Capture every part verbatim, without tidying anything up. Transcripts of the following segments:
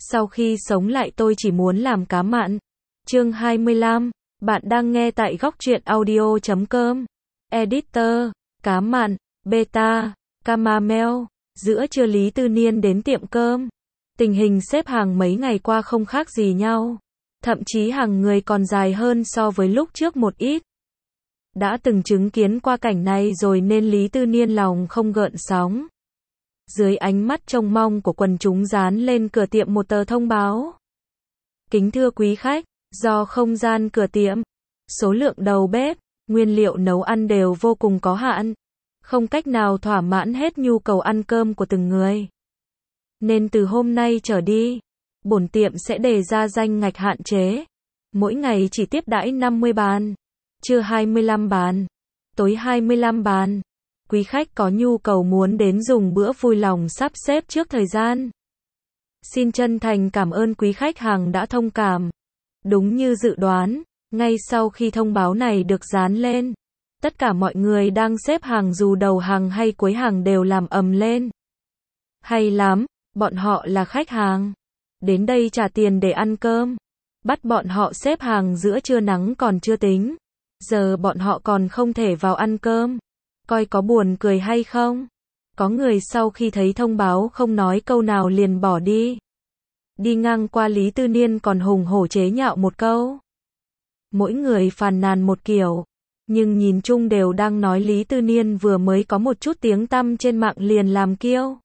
Sau khi sống lại tôi chỉ muốn làm cá mặn. Chương hai mươi lăm, bạn đang nghe tại góc truyện audio chấm com. Editor, cá mặn, beta, Camamel. Giữa trưa Lý Tư Niên đến tiệm cơm. Tình hình xếp hàng mấy ngày qua không khác gì nhau. Thậm chí hàng người còn dài hơn so với lúc trước một ít. Đã từng chứng kiến qua cảnh này rồi nên Lý Tư Niên lòng không gợn sóng. Dưới ánh mắt trông mong của quần chúng dán lên cửa tiệm một tờ thông báo. Kính thưa quý khách, do không gian cửa tiệm, số lượng đầu bếp, nguyên liệu nấu ăn đều vô cùng có hạn, không cách nào thỏa mãn hết nhu cầu ăn cơm của từng người. Nên từ hôm nay trở đi, bổn tiệm sẽ đề ra danh ngạch hạn chế. Mỗi ngày chỉ tiếp đãi năm mươi bàn, trưa hai mươi lăm bàn, tối hai mươi lăm bàn. Quý khách có nhu cầu muốn đến dùng bữa vui lòng sắp xếp trước thời gian. Xin chân thành cảm ơn quý khách hàng đã thông cảm. Đúng như dự đoán, ngay sau khi thông báo này được dán lên, tất cả mọi người đang xếp hàng dù đầu hàng hay cuối hàng đều làm ầm lên. Hay lắm, bọn họ là khách hàng. Đến đây trả tiền để ăn cơm. Bắt bọn họ xếp hàng giữa trưa nắng còn chưa tính. Giờ bọn họ còn không thể vào ăn cơm. Coi có buồn cười hay không? Có người sau khi thấy thông báo không nói câu nào liền bỏ đi. Đi ngang qua Lý Tư Niên còn hùng hổ chế nhạo một câu. Mỗi người phàn nàn một kiểu, nhưng nhìn chung đều đang nói Lý Tư Niên vừa mới có một chút tiếng tăm trên mạng liền làm kiêu.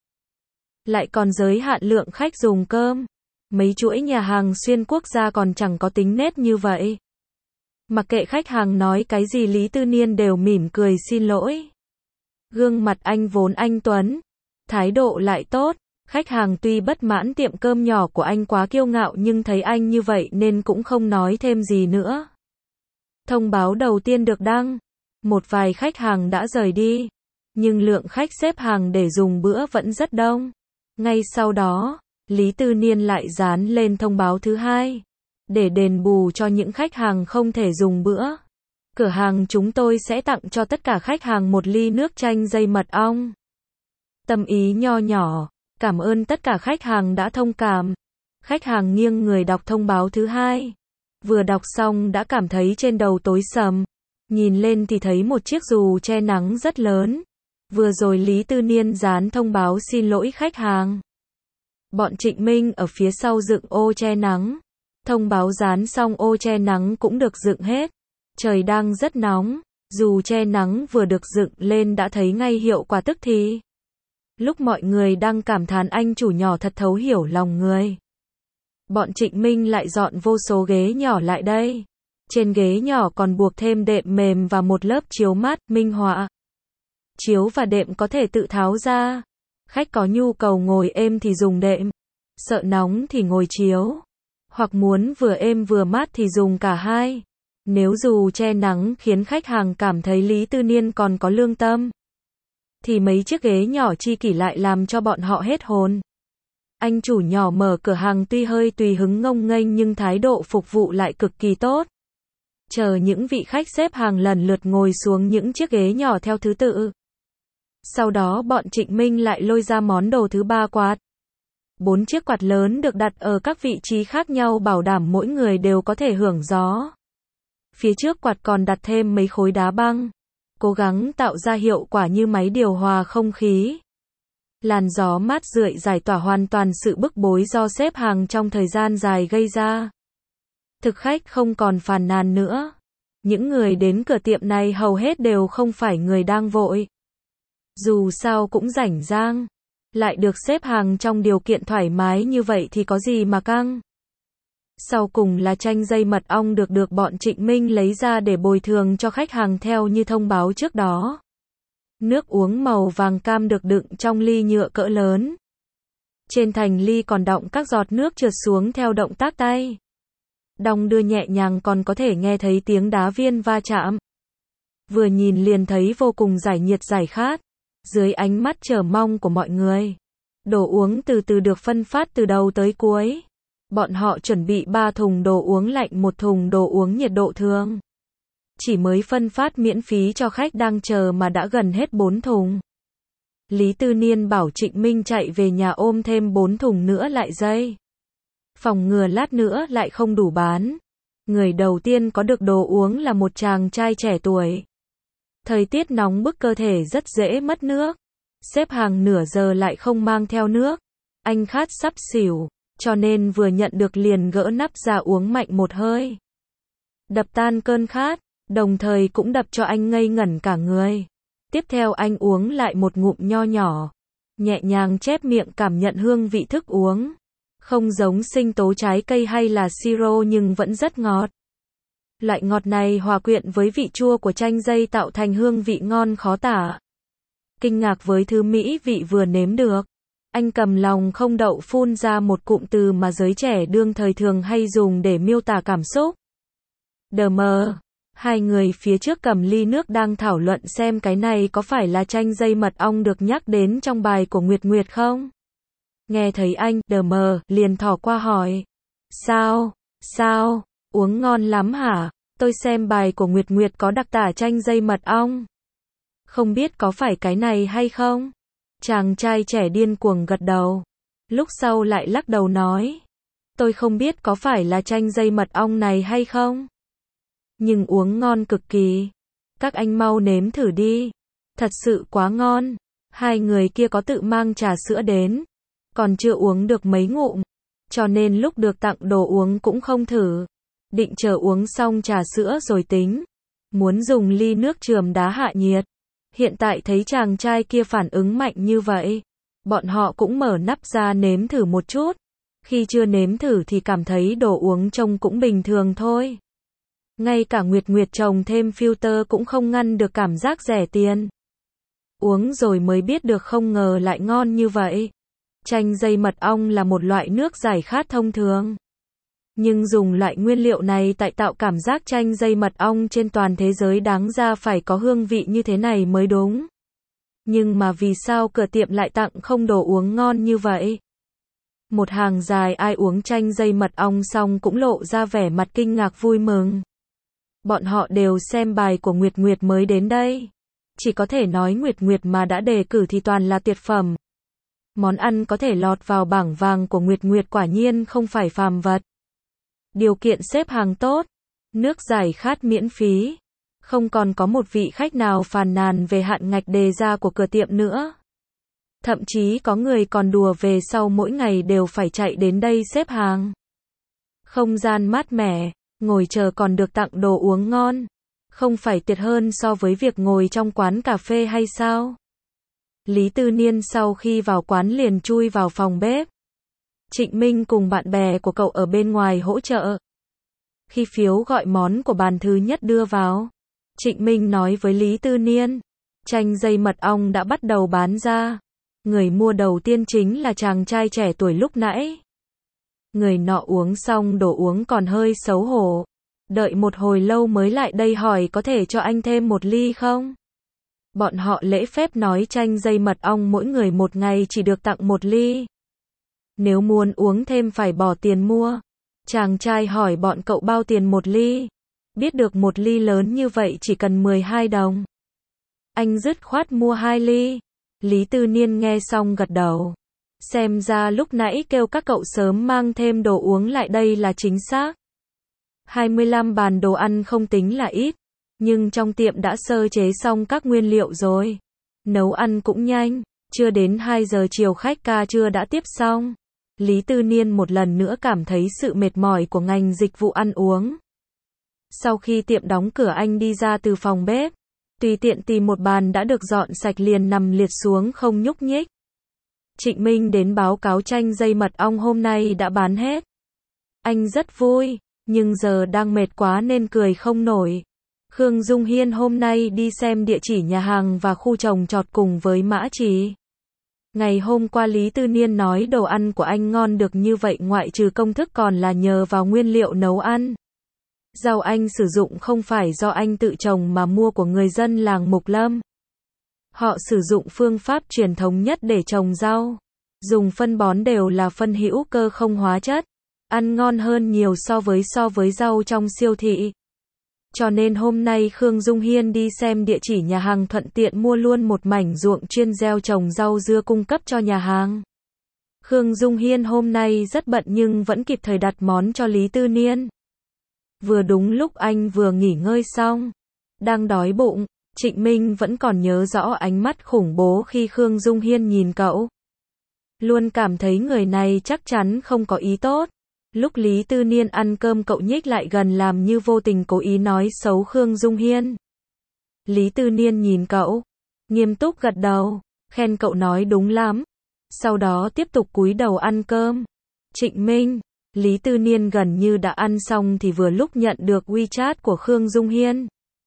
Lại còn giới hạn lượng khách dùng cơm. Mấy chuỗi nhà hàng xuyên quốc gia còn chẳng có tính nết như vậy. Mặc kệ khách hàng nói cái gì Lý Tư Niên đều mỉm cười xin lỗi. Gương mặt anh vốn anh tuấn, thái độ lại tốt. Khách hàng tuy bất mãn tiệm cơm nhỏ của anh quá kiêu ngạo nhưng thấy anh như vậy nên cũng không nói thêm gì nữa. Thông báo đầu tiên được đăng, một vài khách hàng đã rời đi, nhưng lượng khách xếp hàng để dùng bữa vẫn rất đông. Ngay sau đó, Lý Tư Niên lại dán lên thông báo thứ hai, để đền bù cho những khách hàng không thể dùng bữa. Cửa hàng chúng tôi sẽ tặng cho tất cả khách hàng một ly nước chanh dây mật ong. Tâm ý nho nhỏ. Cảm ơn tất cả khách hàng đã thông cảm. Khách hàng nghiêng người đọc thông báo thứ hai. Vừa đọc xong đã cảm thấy trên đầu tối sầm. Nhìn lên thì thấy một chiếc dù che nắng rất lớn. Vừa rồi Lý Tư Niên dán thông báo xin lỗi khách hàng. Bọn Trịnh Minh ở phía sau dựng ô che nắng. Thông báo dán xong ô che nắng cũng được dựng hết. Trời đang rất nóng. Dù che nắng vừa được dựng lên đã thấy ngay hiệu quả tức thì. Lúc mọi người đang cảm thán anh chủ nhỏ thật thấu hiểu lòng người. Bọn Trịnh Minh lại dọn vô số ghế nhỏ lại đây. Trên ghế nhỏ còn buộc thêm đệm mềm và một lớp chiếu mát, minh họa. Chiếu và đệm có thể tự tháo ra. Khách có nhu cầu ngồi êm thì dùng đệm. Sợ nóng thì ngồi chiếu. Hoặc muốn vừa êm vừa mát thì dùng cả hai. Nếu dù che nắng khiến khách hàng cảm thấy Lý Tư Niên còn có lương tâm, thì mấy chiếc ghế nhỏ chi kỷ lại làm cho bọn họ hết hồn. Anh chủ nhỏ mở cửa hàng tuy hơi tùy hứng ngông nghênh nhưng thái độ phục vụ lại cực kỳ tốt. Chờ những vị khách xếp hàng lần lượt ngồi xuống những chiếc ghế nhỏ theo thứ tự. Sau đó bọn Trịnh Minh lại lôi ra món đồ thứ ba, quạt. Bốn chiếc quạt lớn được đặt ở các vị trí khác nhau bảo đảm mỗi người đều có thể hưởng gió. Phía trước quạt còn đặt thêm mấy khối đá băng. Cố gắng tạo ra hiệu quả như máy điều hòa không khí. Làn gió mát rượi giải tỏa hoàn toàn sự bức bối do xếp hàng trong thời gian dài gây ra. Thực khách không còn phàn nàn nữa. Những người đến cửa tiệm này hầu hết đều không phải người đang vội. Dù sao cũng rảnh rang. Lại được xếp hàng trong điều kiện thoải mái như vậy thì có gì mà căng. Sau cùng là chanh dây mật ong được được bọn Trịnh Minh lấy ra để bồi thường cho khách hàng theo như thông báo trước đó. Nước uống màu vàng cam được đựng trong ly nhựa cỡ lớn. Trên thành ly còn đọng các giọt nước trượt xuống theo động tác tay. Đong đưa nhẹ nhàng còn có thể nghe thấy tiếng đá viên va chạm. Vừa nhìn liền thấy vô cùng giải nhiệt giải khát. Dưới ánh mắt chờ mong của mọi người, đồ uống từ từ được phân phát từ đầu tới cuối. Bọn họ chuẩn bị ba thùng đồ uống lạnh, một thùng đồ uống nhiệt độ thường. Chỉ mới phân phát miễn phí cho khách đang chờ mà đã gần hết bốn thùng. Lý Tư Niên bảo Trịnh Minh chạy về nhà ôm thêm bốn thùng nữa lại dây. phòng ngừa lát nữa lại không đủ bán. Người đầu tiên có được đồ uống là một chàng trai trẻ tuổi. Thời tiết nóng bức cơ thể rất dễ mất nước. Xếp hàng nửa giờ lại không mang theo nước. Anh khát sắp xỉu, cho nên vừa nhận được liền gỡ nắp ra uống mạnh một hơi. Đập tan cơn khát, đồng thời cũng đập cho anh ngây ngẩn cả người. Tiếp theo anh uống lại một ngụm nho nhỏ, nhẹ nhàng chép miệng cảm nhận hương vị thức uống. Không giống sinh tố trái cây hay là siro nhưng vẫn rất ngọt. Loại ngọt này hòa quyện với vị chua của chanh dây tạo thành hương vị ngon khó tả. Kinh ngạc với thứ mỹ vị vừa nếm được, anh cầm lòng không đậu phun ra một cụm từ mà giới trẻ đương thời thường hay dùng để miêu tả cảm xúc. Đờ mờ. Hai người phía trước cầm ly nước đang thảo luận xem cái này có phải là chanh dây mật ong được nhắc đến trong bài của Nguyệt Nguyệt không? Nghe thấy anh, đờ mờ, liền thò qua hỏi. Sao? Sao? Uống ngon lắm hả? Tôi xem bài của Nguyệt Nguyệt có đặc tả chanh dây mật ong. Không biết có phải cái này hay không? Chàng trai trẻ điên cuồng gật đầu. Lúc sau lại lắc đầu nói. Tôi không biết có phải là chanh dây mật ong này hay không? Nhưng uống ngon cực kỳ. Các anh mau nếm thử đi. Thật sự quá ngon. Hai người kia có tự mang trà sữa đến. Còn chưa uống được mấy ngụm. Cho nên lúc được tặng đồ uống cũng không thử. Định chờ uống xong trà sữa rồi tính. Muốn dùng ly nước chườm đá hạ nhiệt. Hiện tại thấy chàng trai kia phản ứng mạnh như vậy. Bọn họ cũng mở nắp ra nếm thử một chút. Khi chưa nếm thử thì cảm thấy đồ uống trông cũng bình thường thôi. Ngay cả Nguyệt Nguyệt trồng thêm filter cũng không ngăn được cảm giác rẻ tiền. Uống rồi mới biết được không ngờ lại ngon như vậy. Chanh dây mật ong là một loại nước giải khát thông thường. Nhưng dùng loại nguyên liệu này tại tạo cảm giác chanh dây mật ong trên toàn thế giới đáng ra phải có hương vị như thế này mới đúng. Nhưng mà vì sao cửa tiệm lại tặng không đồ uống ngon như vậy? Một hàng dài ai uống chanh dây mật ong xong cũng lộ ra vẻ mặt kinh ngạc vui mừng. Bọn họ đều xem bài của Nguyệt Nguyệt mới đến đây. Chỉ có thể nói Nguyệt Nguyệt mà đã đề cử thì toàn là tuyệt phẩm. Món ăn có thể lọt vào bảng vàng của Nguyệt Nguyệt quả nhiên không phải phàm vật. Điều kiện xếp hàng tốt, nước giải khát miễn phí. Không còn có một vị khách nào phàn nàn về hạn ngạch đề ra của cửa tiệm nữa. Thậm chí có người còn đùa về sau mỗi ngày đều phải chạy đến đây xếp hàng. Không gian mát mẻ, ngồi chờ còn được tặng đồ uống ngon. Không phải tuyệt hơn so với việc ngồi trong quán cà phê hay sao? Lý Tư Niên sau khi vào quán liền chui vào phòng bếp. Trịnh Minh cùng bạn bè của cậu ở bên ngoài hỗ trợ. Khi phiếu gọi món của bàn thứ nhất đưa vào, Trịnh Minh nói với Lý Tư Niên, chanh dây mật ong đã bắt đầu bán ra. Người mua đầu tiên chính là chàng trai trẻ tuổi lúc nãy. Người nọ uống xong đồ uống còn hơi xấu hổ. Đợi một hồi lâu mới lại đây hỏi có thể cho anh thêm một ly không? Bọn họ lễ phép nói chanh dây mật ong mỗi người một ngày chỉ được tặng một ly. Nếu muốn uống thêm phải bỏ tiền mua. Chàng trai hỏi bọn cậu bao tiền một ly. Biết được một ly lớn như vậy chỉ cần mười hai đồng. Anh dứt khoát mua hai ly. Lý Tư Niên nghe xong gật đầu. Xem ra lúc nãy kêu các cậu sớm mang thêm đồ uống lại đây là chính xác. hai mươi lăm bàn đồ ăn không tính là ít. Nhưng trong tiệm đã sơ chế xong các nguyên liệu rồi. Nấu ăn cũng nhanh. Chưa đến hai giờ chiều khách ca trưa đã tiếp xong. Lý Tư Niên một lần nữa cảm thấy sự mệt mỏi của ngành dịch vụ ăn uống. Sau khi tiệm đóng cửa anh đi ra từ phòng bếp. Tùy tiện tìm một bàn đã được dọn sạch liền nằm liệt xuống không nhúc nhích. Trịnh Minh đến báo cáo chanh dây mật ong hôm nay đã bán hết. Anh rất vui, nhưng giờ đang mệt quá nên cười không nổi. Khương Dung Hiên hôm nay đi xem địa chỉ nhà hàng và khu trồng trọt cùng với Mã Trì. Ngày hôm qua Lý Tư Niên nói đồ ăn của anh ngon được như vậy ngoại trừ công thức còn là nhờ vào nguyên liệu nấu ăn. Rau anh sử dụng không phải do anh tự trồng mà mua của người dân làng Mục Lâm. Họ sử dụng phương pháp truyền thống nhất để trồng rau. Dùng phân bón đều là phân hữu cơ không hóa chất. Ăn ngon hơn nhiều so với so với rau trong siêu thị. Cho nên hôm nay Khương Dung Hiên đi xem địa chỉ nhà hàng thuận tiện mua luôn một mảnh ruộng chuyên gieo trồng rau dưa cung cấp cho nhà hàng. Khương Dung Hiên hôm nay rất bận nhưng vẫn kịp thời đặt món cho Lý Tư Niên. Vừa đúng lúc anh vừa nghỉ ngơi xong, đang đói bụng, Trịnh Minh vẫn còn nhớ rõ ánh mắt khủng bố khi Khương Dung Hiên nhìn cậu. Luôn cảm thấy người này chắc chắn không có ý tốt. Lúc Lý Tư Niên ăn cơm cậu nhích lại gần làm như vô tình cố ý nói xấu Khương Dung Hiên. Lý Tư Niên nhìn cậu, nghiêm túc gật đầu, khen cậu nói đúng lắm. Sau đó tiếp tục cúi đầu ăn cơm. Trịnh Minh, Lý Tư Niên gần như đã ăn xong thì vừa lúc nhận được WeChat của Khương Dung Hiên.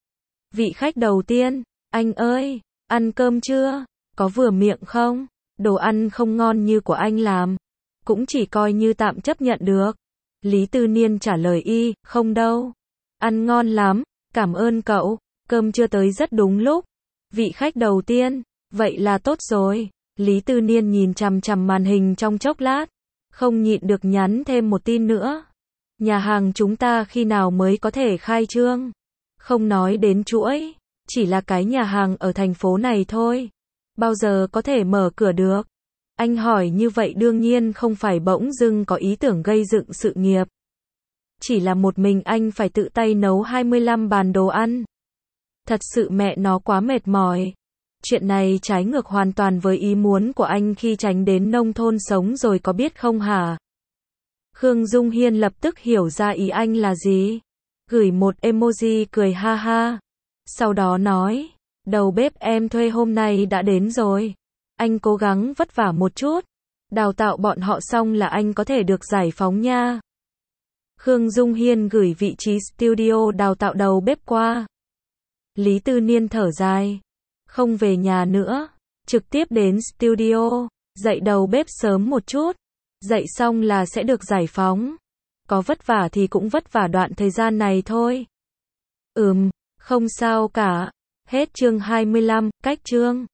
Vị khách đầu tiên, anh ơi, ăn cơm chưa? Có vừa miệng không? Đồ ăn không ngon như của anh làm. Cũng chỉ coi như tạm chấp nhận được. Lý Tư Niên trả lời y, không đâu. Ăn ngon lắm, cảm ơn cậu, cơm chưa tới rất đúng lúc. Vị khách đầu tiên, vậy là tốt rồi. Lý Tư Niên nhìn chằm chằm màn hình trong chốc lát, không nhịn được nhắn thêm một tin nữa. Nhà hàng chúng ta khi nào mới có thể khai trương? Không nói đến chuỗi, chỉ là cái nhà hàng ở thành phố này thôi. Bao giờ có thể mở cửa được? Anh hỏi như vậy đương nhiên không phải bỗng dưng có ý tưởng gây dựng sự nghiệp. Chỉ là một mình anh phải tự tay nấu hai mươi lăm bàn đồ ăn. Thật sự mẹ nó quá mệt mỏi. Chuyện này trái ngược hoàn toàn với ý muốn của anh khi tránh đến nông thôn sống rồi có biết không hả? Khương Dung Hiên lập tức hiểu ra ý anh là gì. Gửi một emoji cười ha ha. Sau đó nói, đầu bếp em thuê hôm nay đã đến rồi. Anh cố gắng vất vả một chút. Đào tạo bọn họ xong là anh có thể được giải phóng nha. Khương Dung Hiên gửi vị trí studio đào tạo đầu bếp qua. Lý Tư Niên thở dài. Không về nhà nữa. Trực tiếp đến studio. Dạy đầu bếp sớm một chút. Dạy xong là sẽ được giải phóng. Có vất vả thì cũng vất vả đoạn thời gian này thôi. Ừm, không sao cả. Hết chương hai mươi lăm, cách chương.